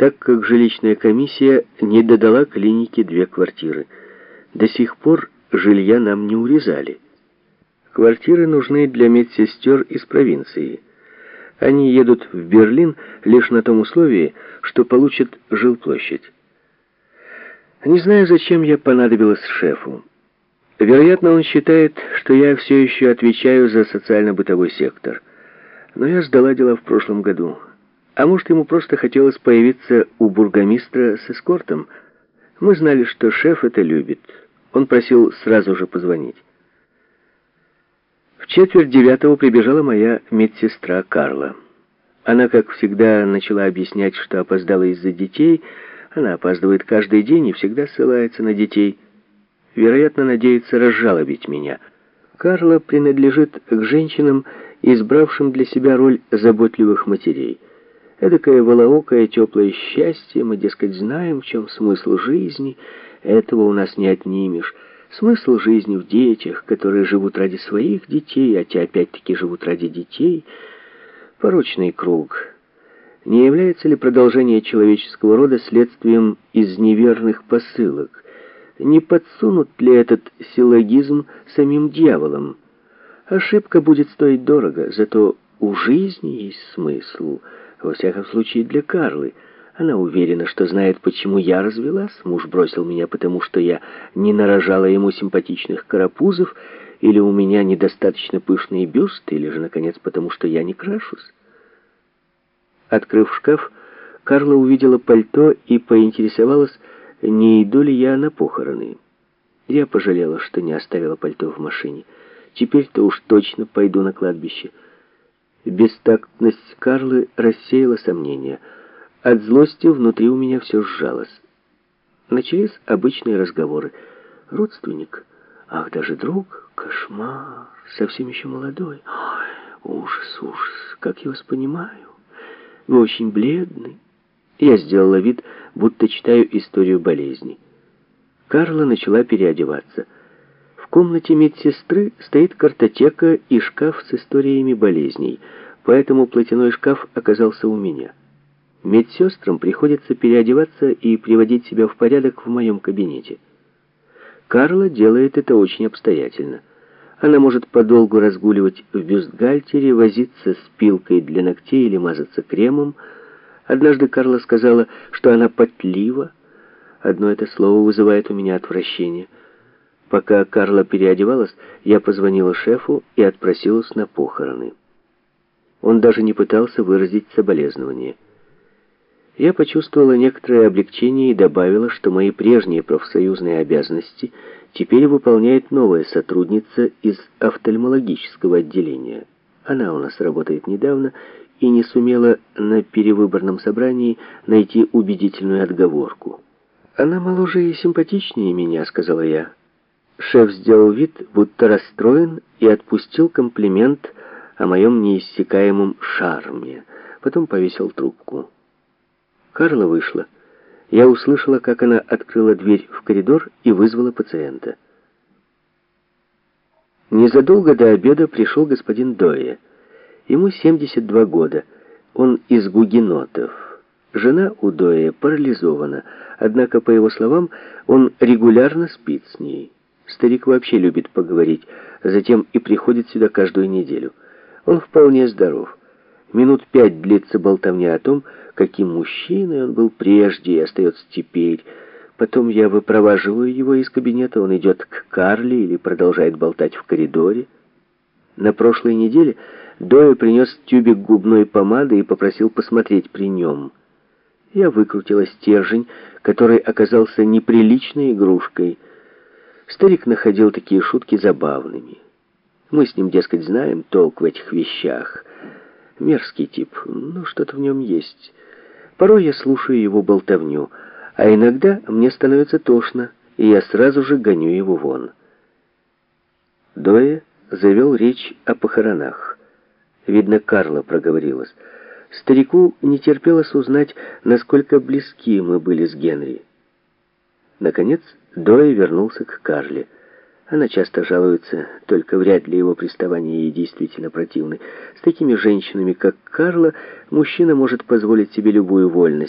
так как жилищная комиссия не додала клинике 2 квартиры. До сих пор жилья нам не урезали. Квартиры нужны для медсестер из провинции. Они едут в Берлин лишь на том условии, что получат жилплощадь. Не знаю, зачем я понадобилась шефу. Вероятно, он считает, что я все еще отвечаю за социально-бытовой сектор. Но я сдала дела в прошлом году. А может, ему просто хотелось появиться у бургомистра с эскортом. Мы знали, что шеф это любит. Он просил сразу же позвонить. В 8:45 прибежала моя медсестра Карла. Она, как всегда, начала объяснять, что опоздала из-за детей. Она опаздывает каждый день и всегда ссылается на детей. Вероятно, надеется разжалобить меня. Карла принадлежит к женщинам, избравшим для себя роль заботливых матерей. Эдакое волоокое теплое счастье, мы, дескать, знаем, в чем смысл жизни, этого у нас не отнимешь. Смысл жизни в детях, которые живут ради своих детей, а те опять-таки живут ради детей. Порочный круг. Не является ли продолжение человеческого рода следствием из неверных посылок? Не подсунут ли этот силлогизм самим дьяволом? Ошибка будет стоить дорого, зато у жизни есть смысл, во всяком случае для Карлы. Она уверена, что знает, почему я развелась. Муж бросил меня, потому что я не нарожала ему симпатичных карапузов, или у меня недостаточно пышный бюст, или же, наконец, потому что я не крашусь. Открыв шкаф, Карла увидела пальто и поинтересовалась, не иду ли я на похороны. Я пожалела, что не оставила пальто в машине. Теперь-то уж точно пойду на кладбище. Бестактность Карлы рассеяла сомнения. От злости внутри у меня все сжалось. Начались обычные разговоры. Родственник? Ах, даже друг? Кошмар. Совсем еще молодой. Ой, ужас, ужас. Как я вас понимаю. Вы очень бледный. Я сделала вид, будто читаю историю болезни. Карла начала переодеваться. В комнате медсестры стоит картотека и шкаф с историями болезней, поэтому платяной шкаф оказался у меня. Медсестрам приходится переодеваться и приводить себя в порядок в моем кабинете. Карла делает это очень обстоятельно. Она может подолгу разгуливать в бюстгальтере, возиться с пилкой для ногтей или мазаться кремом. Однажды Карла сказала, что она потлива. Одно это слово вызывает у меня отвращение. Пока Карла переодевалась, я позвонила шефу и отпросилась на похороны. Он даже не пытался выразить соболезнование. Я почувствовала некоторое облегчение и добавила, что мои прежние профсоюзные обязанности теперь выполняет новая сотрудница из офтальмологического отделения. Она у нас работает недавно и не сумела на перевыборном собрании найти убедительную отговорку. «Она моложе и симпатичнее меня», — сказала я. Шеф сделал вид, будто расстроен, и отпустил комплимент о моем неиссякаемом шарме. Потом повесил трубку. Карла вышла. Я услышала, как она открыла дверь в коридор и вызвала пациента. Незадолго до обеда пришел господин Дойе. Ему 72 года. Он из гугенотов. Жена у Дойе парализована, однако, по его словам, он регулярно спит с ней. Старик вообще любит поговорить, затем и приходит сюда каждую неделю. Он вполне здоров. Минут 5 длится болтовня о том, каким мужчиной он был прежде и остается теперь. Потом я выпроваживаю его из кабинета, он идет к Карле или продолжает болтать в коридоре. На прошлой неделе Дойе принес тюбик губной помады и попросил посмотреть при нем. Я выкрутила стержень, который оказался неприличной игрушкой. Старик находил такие шутки забавными. Мы с ним, дескать, знаем толк в этих вещах. Мерзкий тип, но что-то в нем есть. Порой я слушаю его болтовню, а иногда мне становится тошно, и я сразу же гоню его вон. Дойе завел речь о похоронах. Видно, Карла проговорилась. Старику не терпелось узнать, насколько близки мы были с Генри. Наконец, Дойе вернулся к Карле. Она часто жалуется, только вряд ли его приставания ей действительно противны. С такими женщинами, как Карла, мужчина может позволить себе любую вольность.